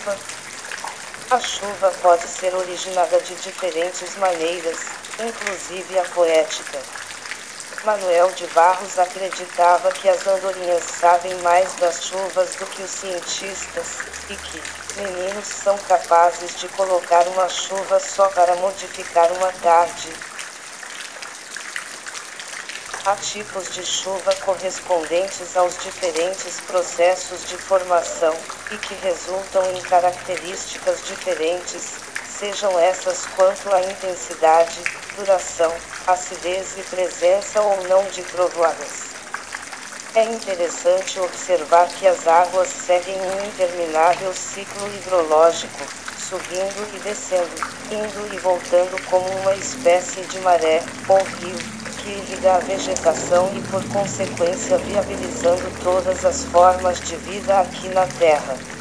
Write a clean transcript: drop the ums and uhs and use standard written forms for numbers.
chuva? A chuva pode ser originada de diferentes maneiras, inclusive a poética. Manuel de Barros acreditava que as andorinhas sabem mais das chuvas do que os cientistas, e que meninos são capazes de colocar uma chuva só para modificar uma tarde. Há tipos de chuva correspondentes aos diferentes processos de formação, e que resultam em características diferentes, sejam essas quanto à intensidade, duração, acidez e presença ou não de trovoadas. É interessante observar que as águas seguem um interminável ciclo hidrológico, subindo e descendo, indo e voltando como uma espécie de maré, ou rio, que irriga a vegetação e por consequência viabilizando todas as formas de vida aqui na Terra.